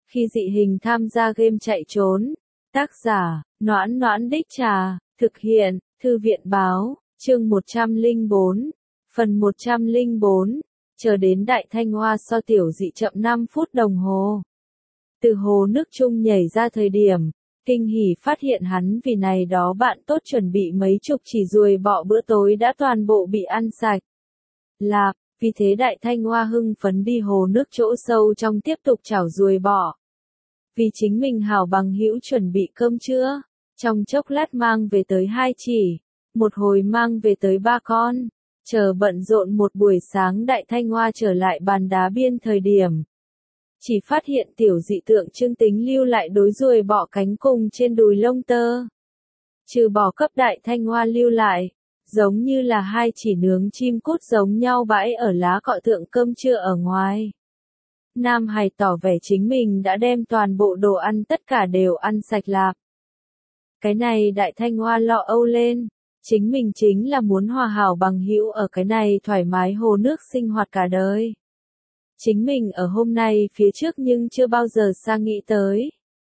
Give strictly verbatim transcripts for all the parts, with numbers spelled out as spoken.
Khi dị hình tham gia game chạy trốn. Tác giả, Noãn Noãn Đích Trà, thực hiện, Thư viện Báo, chương một trăm lẻ bốn, phần một trăm lẻ bốn, chờ đến Đại Thanh Hoa so tiểu dị chậm năm phút đồng hồ. Từ hồ nước chung nhảy ra thời điểm, kinh hỉ phát hiện hắn vì này đó bạn tốt chuẩn bị mấy chục chỉ ruồi bọ bữa tối đã toàn bộ bị ăn sạch. Lạc, vì thế Đại Thanh Hoa hưng phấn đi hồ nước chỗ sâu trong tiếp tục chảo ruồi bọ. Vì chính mình hảo bằng hữu chuẩn bị cơm trưa, trong chốc lát mang về tới hai chỉ, một hồi mang về tới ba con, chờ bận rộn một buổi sáng Đại Thanh Hoa trở lại bàn đá biên thời điểm. Chỉ phát hiện tiểu dị tượng trưng tính lưu lại đối ruồi bọ cánh cùng trên đùi lông tơ. Trừ bỏ cấp Đại Thanh Hoa lưu lại, giống như là hai chỉ nướng chim cút giống nhau bãi ở lá cọ thượng cơm trưa ở ngoài. Nam Hải tỏ vẻ chính mình đã đem toàn bộ đồ ăn tất cả đều ăn sạch lạp. Cái này Đại Thanh Hoa lọ âu lên, chính mình chính là muốn hòa hảo bằng hữu ở cái này thoải mái hồ nước sinh hoạt cả đời. Chính mình ở hôm nay phía trước nhưng chưa bao giờ xa nghĩ tới.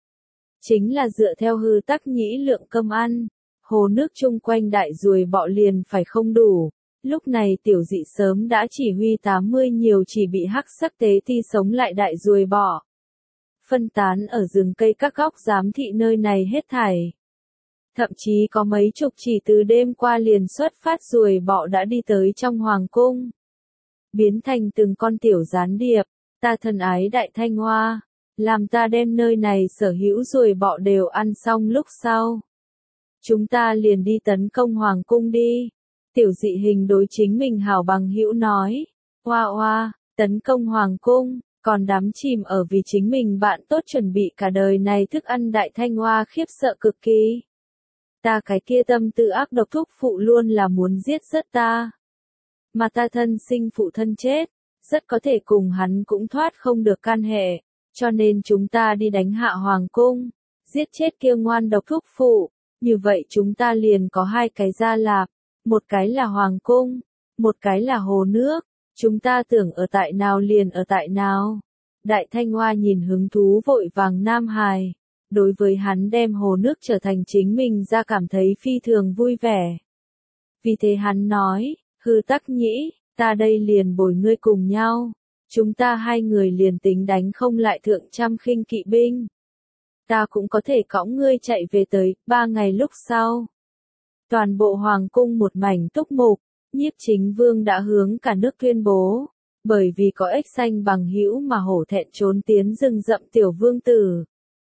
Chính là dựa theo hư tắc nhĩ lượng cơm ăn, hồ nước chung quanh đại ruồi bọ liền phải không đủ. Lúc này tiểu dị sớm đã chỉ huy tám mươi nhiều chỉ bị hắc sắc tế ti sống lại đại ruồi bọ. Phân tán ở rừng cây các góc giám thị nơi này hết thảy. Thậm chí có mấy chục chỉ từ đêm qua liền xuất phát ruồi bọ đã đi tới trong hoàng cung. Biến thành từng con tiểu gián điệp, ta thân ái Đại Thanh Hoa, làm ta đem nơi này sở hữu ruồi bọ đều ăn xong lúc sau. Chúng ta liền đi tấn công hoàng cung đi. Tiểu dị hình đối chính mình hảo bằng hữu nói, hoa hoa, tấn công hoàng cung, còn đắm chìm ở vì chính mình bạn tốt chuẩn bị cả đời này thức ăn. Đại Thanh Hoa khiếp sợ cực kỳ. Ta cái kia tâm tư ác độc thúc phụ luôn là muốn giết rất ta. Mà ta thân sinh phụ thân chết, rất có thể cùng hắn cũng thoát không được can hệ, cho nên chúng ta đi đánh hạ hoàng cung, giết chết kia ngoan độc thúc phụ, như vậy chúng ta liền có hai cái gia lạp. Một cái là hoàng cung, một cái là hồ nước, chúng ta tưởng ở tại nào liền ở tại nào. Đại Thanh Hoa nhìn hứng thú vội vàng Nam Hải, đối với hắn đem hồ nước trở thành chính mình ra cảm thấy phi thường vui vẻ. Vì thế hắn nói, hư tắc nhĩ, ta đây liền bồi ngươi cùng nhau, chúng ta hai người liền tính đánh không lại thượng trăm khinh kỵ binh. Ta cũng có thể cõng ngươi chạy về tới, ba ngày lúc sau. Toàn bộ hoàng cung một mảnh túc mục, Nhiếp Chính Vương đã hướng cả nước tuyên bố, bởi vì có ếch xanh bằng hữu mà hổ thẹn trốn tiến rừng rậm tiểu vương tử.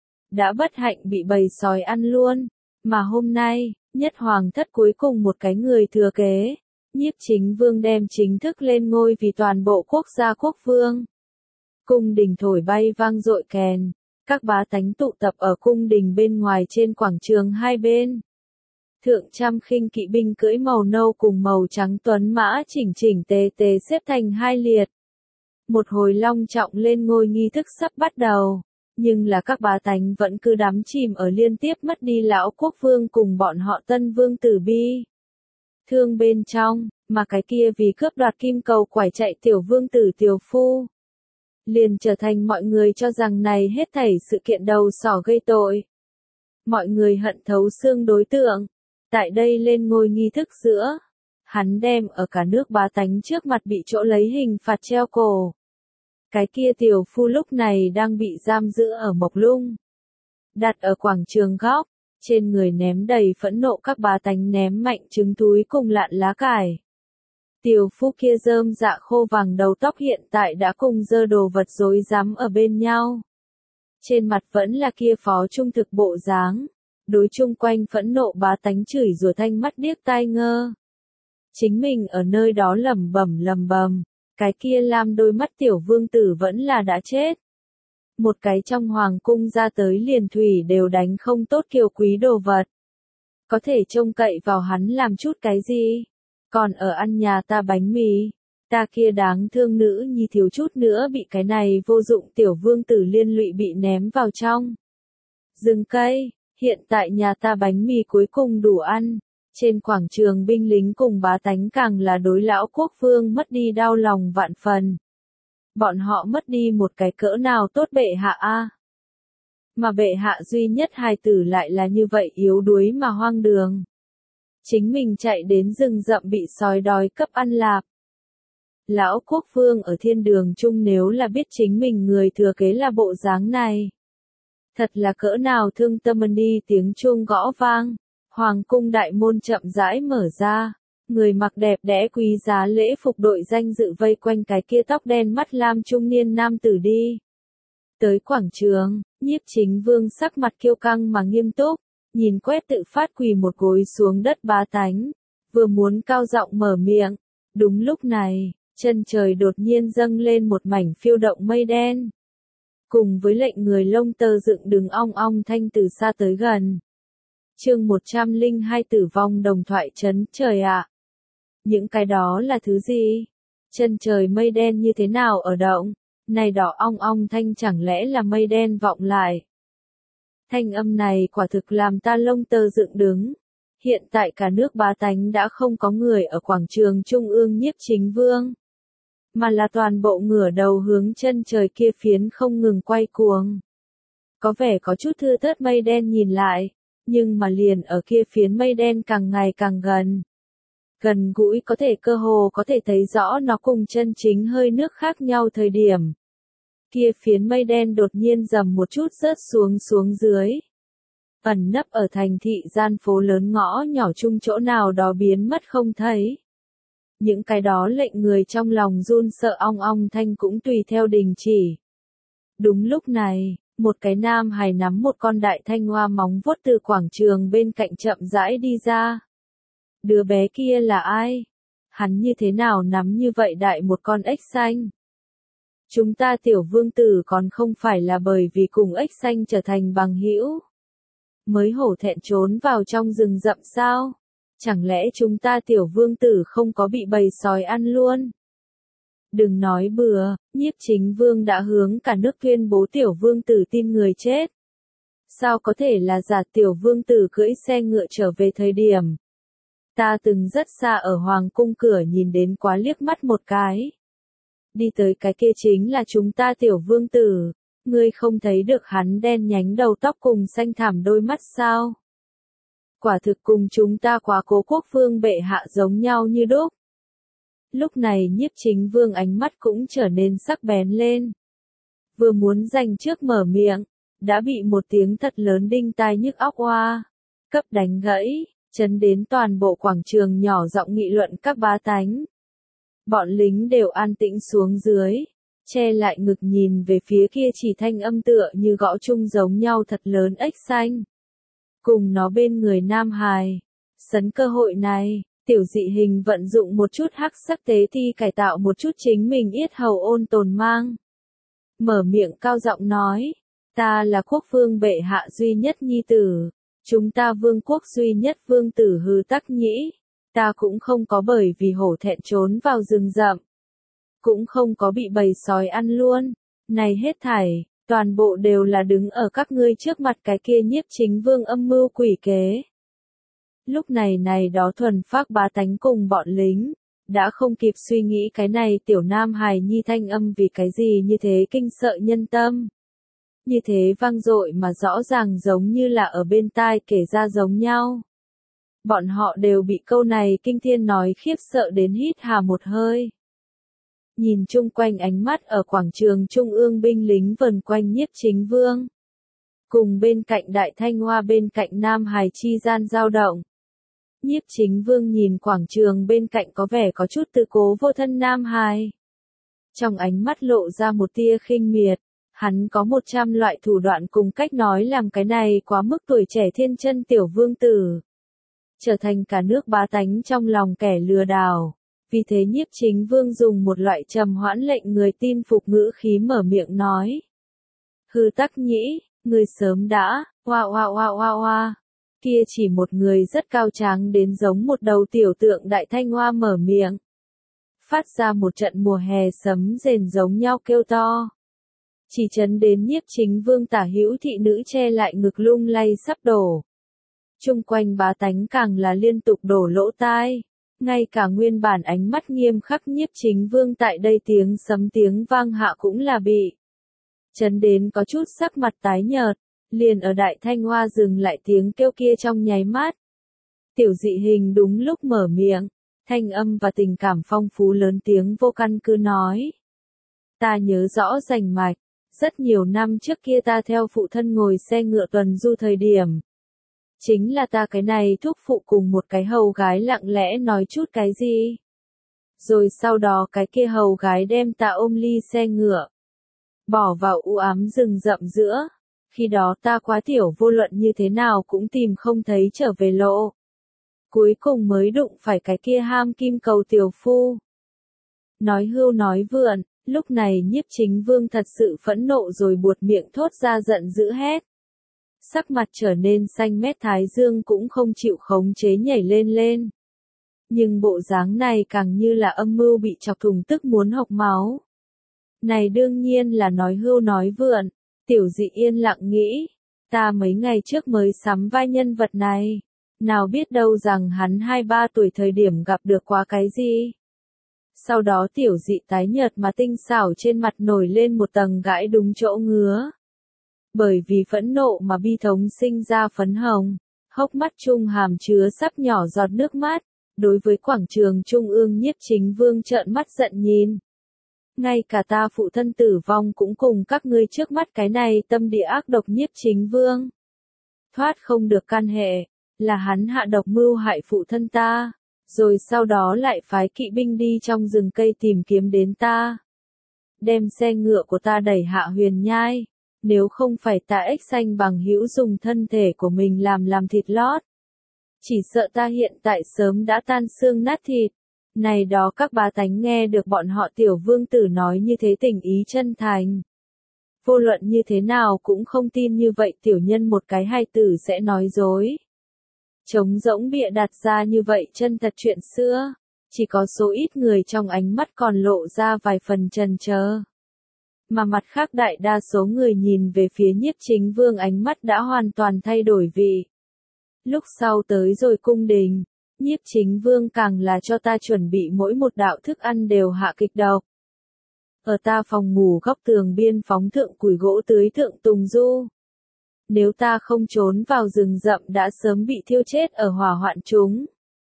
Đã bất hạnh bị bầy sói ăn luôn, mà hôm nay, nhất hoàng thất cuối cùng một cái người thừa kế, Nhiếp Chính Vương đem chính thức lên ngôi vì toàn bộ quốc gia quốc vương. Cung đình thổi bay vang dội kèn, các bá tánh tụ tập ở cung đình bên ngoài trên quảng trường hai bên. Thượng trăm khinh kỵ binh cưỡi màu nâu cùng màu trắng tuấn mã chỉnh chỉnh tề tề xếp thành hai liệt. Một hồi long trọng lên ngôi nghi thức sắp bắt đầu, nhưng là các bá tánh vẫn cứ đắm chìm ở liên tiếp mất đi lão quốc vương cùng bọn họ tân vương tử bi. Thương bên trong, mà cái kia vì cướp đoạt kim cầu quải chạy tiểu vương tử tiểu phu. Liền trở thành mọi người cho rằng này hết thảy sự kiện đầu sỏ gây tội. Mọi người hận thấu xương đối tượng. Tại đây lên ngôi nghi thức giữa, hắn đem ở cả nước bá tánh trước mặt bị chỗ lấy hình phạt treo cổ. Cái kia tiểu phu lúc này đang bị giam giữ ở Mộc Lung. Đặt ở quảng trường góc, trên người ném đầy phẫn nộ các bá tánh ném mạnh trứng túi cùng lạn lá cải. Tiểu phu kia rơm dạ khô vàng đầu tóc hiện tại đã cùng dơ đồ vật rối rắm ở bên nhau. Trên mặt vẫn là kia phó trung thực bộ dáng. Đối chung quanh phẫn nộ bá tánh chửi rủa thanh mắt điếc tai ngơ. Chính mình ở nơi đó lẩm bẩm lẩm bẩm, cái kia lam đôi mắt tiểu vương tử vẫn là đã chết. Một cái trong hoàng cung ra tới liền thủy đều đánh không tốt kiều quý đồ vật. Có thể trông cậy vào hắn làm chút cái gì? Còn ở ăn nhà ta bánh mì, ta kia đáng thương nữ nhi thiếu chút nữa bị cái này vô dụng tiểu vương tử liên lụy bị ném vào trong rừng cây. Hiện tại nhà ta bánh mì cuối cùng đủ ăn, trên quảng trường binh lính cùng bá tánh càng là đối lão quốc vương mất đi đau lòng vạn phần. Bọn họ mất đi một cái cỡ nào tốt bệ hạ a. Mà bệ hạ duy nhất hài tử lại là như vậy yếu đuối mà hoang đường. Chính mình chạy đến rừng rậm bị sói đói cấp ăn lạp. Lão quốc vương ở thiên đường chung nếu là biết chính mình người thừa kế là bộ dáng này. Thật là cỡ nào thương tâm đi, tiếng chuông gõ vang. Hoàng cung đại môn chậm rãi mở ra. Người mặc đẹp đẽ quý giá lễ phục đội danh dự vây quanh cái kia tóc đen mắt lam trung niên nam tử đi. Tới quảng trường, Nhiếp Chính Vương sắc mặt kiêu căng mà nghiêm túc, nhìn quét tự phát quỳ một gối xuống đất bá tánh, vừa muốn cao giọng mở miệng. Đúng lúc này, chân trời đột nhiên dâng lên một mảnh phiêu động mây đen. Cùng với lệnh người lông tơ dựng đứng ong ong thanh từ xa tới gần. Chương một trăm lẻ hai tử vong đồng thoại trấn trời ạ. Những cái đó là thứ gì? Chân trời mây đen như thế nào ở động? Này đỏ ong ong thanh chẳng lẽ là mây đen vọng lại? Thanh âm này quả thực làm ta lông tơ dựng đứng. Hiện tại cả nước bá tánh đã không có người ở quảng trường trung ương Nhiếp Chính Vương, mà là toàn bộ ngửa đầu hướng chân trời kia phiến không ngừng quay cuồng. Có vẻ có chút thưa thớt mây đen nhìn lại, nhưng mà liền ở kia phiến mây đen càng ngày càng gần. Gần gũi có thể cơ hồ có thể thấy rõ nó cùng chân chính hơi nước khác nhau thời điểm. Kia phiến mây đen đột nhiên dầm một chút rớt xuống xuống dưới. Ẩn nấp ở thành thị gian phố lớn ngõ nhỏ chung chỗ nào đó biến mất không thấy. Những cái đó lệnh người trong lòng run sợ ong ong thanh cũng tùy theo đình chỉ. Đúng lúc này, một cái nam hài nắm một con đại thanh hoa móng vuốt từ quảng trường bên cạnh chậm rãi đi ra. Đứa bé kia là ai? Hắn như thế nào nắm như vậy đại một con ếch xanh? Chúng ta tiểu vương tử còn không phải là bởi vì cùng ếch xanh trở thành bằng hữu mới hổ thẹn trốn vào trong rừng rậm sao? Chẳng lẽ chúng ta tiểu vương tử không có bị bầy sói ăn luôn? Đừng nói bừa, Nhiếp Chính Vương đã hướng cả nước tuyên bố tiểu vương tử tin người chết. Sao có thể là giả? Tiểu vương tử cưỡi xe ngựa trở về thời điểm. Ta từng rất xa ở hoàng cung cửa nhìn đến quá liếc mắt một cái. Đi tới cái kia chính là chúng ta tiểu vương tử. Ngươi không thấy được hắn đen nhánh đầu tóc cùng xanh thẳm đôi mắt sao? Quả thực cùng chúng ta quá cố quốc vương bệ hạ giống nhau như đúc. Lúc này Nhiếp Chính Vương ánh mắt cũng trở nên sắc bén lên. Vừa muốn giành trước mở miệng, đã bị một tiếng thật lớn đinh tai nhức óc oa cấp đánh gãy, chấn đến toàn bộ quảng trường nhỏ giọng nghị luận các bá tánh. Bọn lính đều an tĩnh xuống dưới, che lại ngực nhìn về phía kia chỉ thanh âm tựa như gõ chung giống nhau thật lớn ếch xanh. Cùng nó bên người nam hài. Sấn cơ hội này, tiểu dị hình vận dụng một chút hắc sắc tế thi cải tạo một chút chính mình yết hầu ôn tồn mang. Mở miệng cao giọng nói, ta là quốc vương bệ hạ duy nhất nhi tử, chúng ta vương quốc duy nhất vương tử Hư Tắc Nhĩ, ta cũng không có bởi vì hổ thẹn trốn vào rừng rậm, cũng không có bị bầy sói ăn luôn, này hết thảy, toàn bộ đều là đứng ở các ngươi trước mặt cái kia Nhiếp Chính Vương âm mưu quỷ kế. Lúc này này đó thuần phác bá tánh cùng bọn lính, đã không kịp suy nghĩ cái này tiểu nam hài nhi thanh âm vì cái gì như thế kinh sợ nhân tâm. Như thế vang dội mà rõ ràng giống như là ở bên tai kể ra giống nhau. Bọn họ đều bị câu này kinh thiên nói khiếp sợ đến hít hà một hơi. Nhìn chung quanh ánh mắt ở quảng trường trung ương binh lính vần quanh Nhiếp Chính Vương. Cùng bên cạnh đại thanh hoa bên cạnh nam hài chi gian dao động. Nhiếp Chính Vương nhìn quảng trường bên cạnh có vẻ có chút tự cố vô thân nam hài. Trong ánh mắt lộ ra một tia khinh miệt, hắn có một trăm loại thủ đoạn cùng cách nói làm cái này quá mức tuổi trẻ thiên chân tiểu vương tử. Trở thành cả nước bá tánh trong lòng kẻ lừa đảo. Vì thế Nhiếp Chính Vương dùng một loại trầm hoãn lệnh người tin phục ngữ khí mở miệng nói. Hư Tắc Nhĩ, người sớm đã, oa oa oa oa oa. Kia chỉ một người rất cao tráng đến giống một đầu tiểu tượng đại thanh hoa mở miệng. Phát ra một trận mùa hè sấm rền giống nhau kêu to. Chỉ chấn đến Nhiếp Chính Vương tả hữu thị nữ che lại ngực lung lay sắp đổ. Chung quanh bá tánh càng là liên tục đổ lỗ tai. Ngay cả nguyên bản ánh mắt nghiêm khắc Nhiếp Chính Vương tại đây tiếng sấm tiếng vang hạ cũng là bị chấn đến có chút sắc mặt tái nhợt. liền ở Đại Thanh Hoa dừng lại tiếng kêu kia trong nháy mắt. Tiểu dị hình đúng lúc mở miệng, thanh âm và tình cảm phong phú lớn tiếng vô căn cứ nói. Ta nhớ rõ rành mạch, rất nhiều năm trước kia ta theo phụ thân ngồi xe ngựa tuần du thời điểm. Chính là ta cái này thúc phụ cùng một cái hầu gái lặng lẽ nói chút cái gì. Rồi sau đó cái kia hầu gái đem ta ôm ly xe ngựa. Bỏ vào u ám rừng rậm giữa. Khi đó ta quá tiểu vô luận như thế nào cũng tìm không thấy trở về lộ. Cuối cùng mới đụng phải cái kia ham kim cầu tiểu phu. Nói hưu nói vượn, lúc này Nhiếp Chính Vương thật sự phẫn nộ rồi buột miệng thốt ra giận dữ hét. Sắc mặt trở nên xanh mét thái dương cũng không chịu khống chế nhảy lên lên. Nhưng bộ dáng này càng như là âm mưu bị chọc thùng tức muốn hộc máu. Này đương nhiên là nói hưu nói vượn, tiểu dị yên lặng nghĩ, ta mấy ngày trước mới sắm vai nhân vật này, nào biết đâu rằng hắn hai ba tuổi thời điểm gặp được quá cái gì. Sau đó tiểu dị tái nhợt mà tinh xảo trên mặt nổi lên một tầng gãi đúng chỗ ngứa. Bởi vì phẫn nộ mà bi thống sinh ra phấn hồng, hốc mắt trung hàm chứa sắp nhỏ giọt nước mắt, đối với quảng trường trung ương Nhiếp Chính Vương trợn mắt giận nhìn. Ngay cả ta phụ thân tử vong cũng cùng các ngươi trước mắt cái này tâm địa ác độc Nhiếp Chính Vương. Thoát không được can hệ, là hắn hạ độc mưu hại phụ thân ta, rồi sau đó lại phái kỵ binh đi trong rừng cây tìm kiếm đến ta. Đem xe ngựa của ta đẩy hạ huyền nhai, nếu không phải ta ếch xanh bằng hữu dùng thân thể của mình làm làm thịt lót. Chỉ sợ ta hiện tại sớm đã tan xương nát thịt. Này đó các bá tánh nghe được bọn họ tiểu vương tử nói như thế tình ý chân thành. Vô luận như thế nào cũng không tin như vậy tiểu nhân một cái hai tử sẽ nói dối. Trống rỗng bịa đặt ra như vậy chân thật chuyện xưa, chỉ có số ít người trong ánh mắt còn lộ ra vài phần chần chờ. Mà mặt khác đại đa số người nhìn về phía Nhiếp Chính Vương ánh mắt đã hoàn toàn thay đổi vị. Lúc sau tới rồi cung đình, Nhiếp Chính Vương càng là cho ta chuẩn bị mỗi một đạo thức ăn đều hạ kịch độc. Ở ta phòng ngủ góc tường biên phóng thượng củi gỗ tưới thượng tùng du. Nếu ta không trốn vào rừng rậm đã sớm bị thiêu chết ở hỏa hoạn chúng.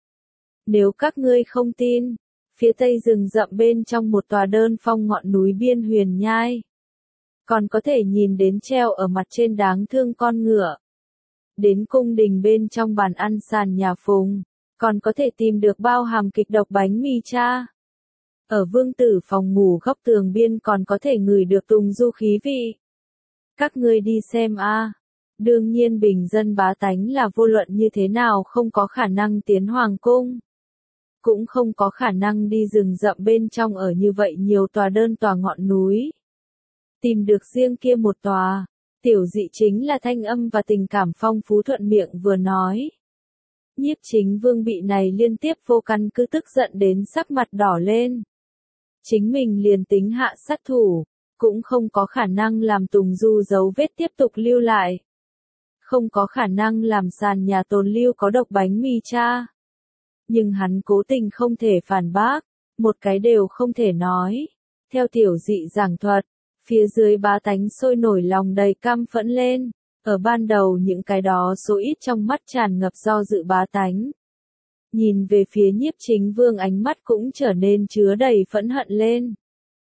Nếu các ngươi không tin, phía tây rừng rậm bên trong một tòa đơn phong ngọn núi biên huyền nhai. Còn có thể nhìn đến treo ở mặt trên đáng thương con ngựa. Đến cung đình bên trong bàn ăn sàn nhà phùng, còn có thể tìm được bao hàm kịch độc bánh mì cha. Ở vương tử phòng ngủ góc tường biên còn có thể ngửi được tùng du khí vị. Các ngươi đi xem a. Đương nhiên bình dân bá tánh là vô luận như thế nào không có khả năng tiến hoàng cung. Cũng không có khả năng đi rừng rậm bên trong ở như vậy nhiều tòa đơn tòa ngọn núi. Tìm được riêng kia một tòa, tiểu dị chính là thanh âm và tình cảm phong phú thuận miệng vừa nói. Nhiếp Chính Vương bị này liên tiếp vô căn cứ tức giận đến sắc mặt đỏ lên. Chính mình liền tính hạ sát thủ, cũng không có khả năng làm tùng du dấu vết tiếp tục lưu lại. Không có khả năng làm sàn nhà tồn lưu có độc bánh mì cha. Nhưng hắn cố tình không thể phản bác, một cái đều không thể nói. Theo tiểu dị giảng thuật, phía dưới bá tánh sôi nổi lòng đầy căm phẫn lên. Ở ban đầu những cái đó số ít trong mắt tràn ngập do dự bá tánh. Nhìn về phía Nhiếp Chính Vương ánh mắt cũng trở nên chứa đầy phẫn hận lên.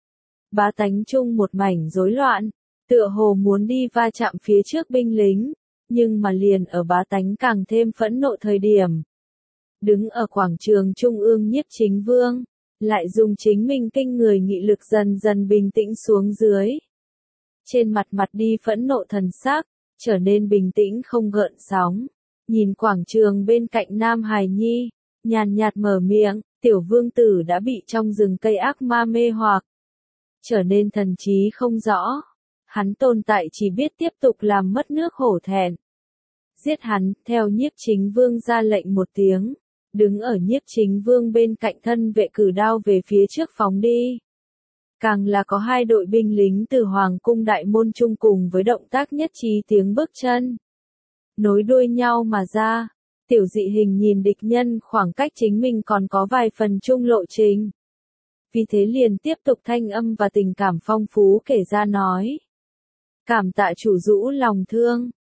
Bá tánh chung một mảnh rối loạn, tựa hồ muốn đi va chạm phía trước binh lính, nhưng mà liền ở bá tánh càng thêm phẫn nộ thời điểm. Đứng ở quảng trường trung ương Nhiếp Chính Vương, lại dùng chính mình kinh người nghị lực dần dần bình tĩnh xuống dưới. Trên mặt mặt đi phẫn nộ thần sắc, trở nên bình tĩnh không gợn sóng. Nhìn quảng trường bên cạnh Nam Hải Nhi, nhàn nhạt mở miệng, tiểu vương tử đã bị trong rừng cây ác ma mê hoặc. Trở nên thần trí không rõ. Hắn tồn tại chỉ biết tiếp tục làm mất nước hổ thẹn. Giết hắn, theo Nhiếp Chính Vương ra lệnh một tiếng. Đứng ở Nhiếp Chính Vương bên cạnh thân vệ cử đao về phía trước phóng đi. Càng là có hai đội binh lính từ Hoàng cung đại môn chung cùng với động tác nhất trí tiếng bước chân. Nối đuôi nhau mà ra, tiểu dị hình nhìn địch nhân khoảng cách chính mình còn có vài phần chung lộ trình. Vì thế liền tiếp tục thanh âm và tình cảm phong phú kể ra nói. Cảm tạ chủ rũ lòng thương,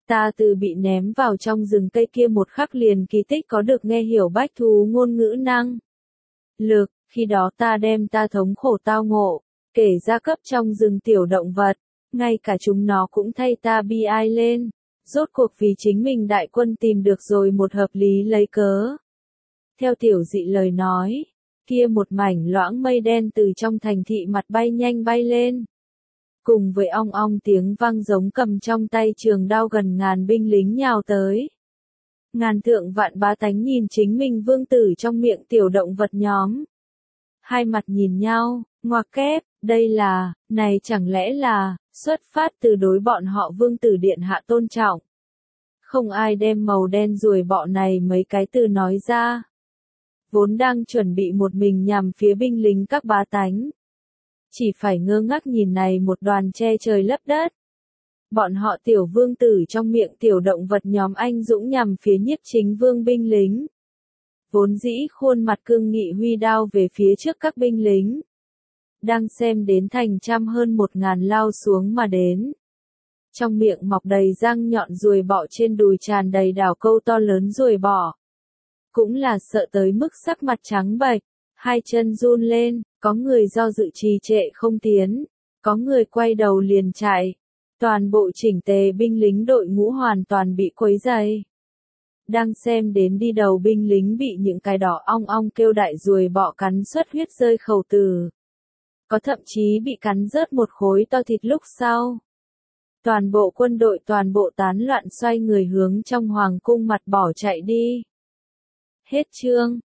Ta từ bị ném vào trong rừng cây kia một khắc liền kỳ tích có được nghe hiểu bách thú ngôn ngữ năng lực, khi đó ta đem ta thống khổ tao ngộ, kể ra cấp trong rừng tiểu động vật, ngay cả chúng nó cũng thay ta bi ai lên, rốt cuộc vì chính mình đại quân tìm được rồi một hợp lý lấy cớ. Theo tiểu dị lời nói, kia một mảnh loãng mây đen từ trong thành thị mặt bay nhanh bay lên. Cùng với ong ong tiếng vang giống cầm trong tay trường đao gần ngàn binh lính nhào tới. Ngàn thượng vạn bá tánh nhìn chính mình vương tử trong miệng tiểu động vật nhóm. Hai mặt nhìn nhau, ngoặc kép, đây là, này chẳng lẽ là, xuất phát từ đối bọn họ vương tử điện hạ tôn trọng. Không ai đem màu đen ruồi bọ này mấy cái từ nói ra. Vốn đang chuẩn bị một mình nhằm phía binh lính các bá tánh. Chỉ phải ngơ ngác nhìn này một đoàn che trời lấp đất. Bọn họ tiểu vương tử trong miệng tiểu động vật nhóm anh dũng nhằm phía nhiếp chính vương binh lính. Vốn dĩ khuôn mặt cương nghị huy đao về phía trước các binh lính. Đang xem đến thành trăm hơn một ngàn lao xuống mà đến. Trong miệng mọc đầy răng nhọn ruồi bọ trên đùi tràn đầy đảo câu to lớn ruồi bọ. Cũng là sợ tới mức sắc mặt trắng bệch, hai chân run lên, có người do dự trì trệ không tiến, có người quay đầu liền chạy. Toàn bộ chỉnh tề binh lính đội ngũ hoàn toàn bị quấy rầy. Đang xem đến đi đầu binh lính bị những cái đỏ ong ong kêu đại ruồi bọ cắn xuất huyết rơi khẩu tử. Có thậm chí bị cắn rớt một khối to thịt lúc sau. Toàn bộ quân đội toàn bộ tán loạn xoay người hướng trong hoàng cung mặt bỏ chạy đi. Hết chương.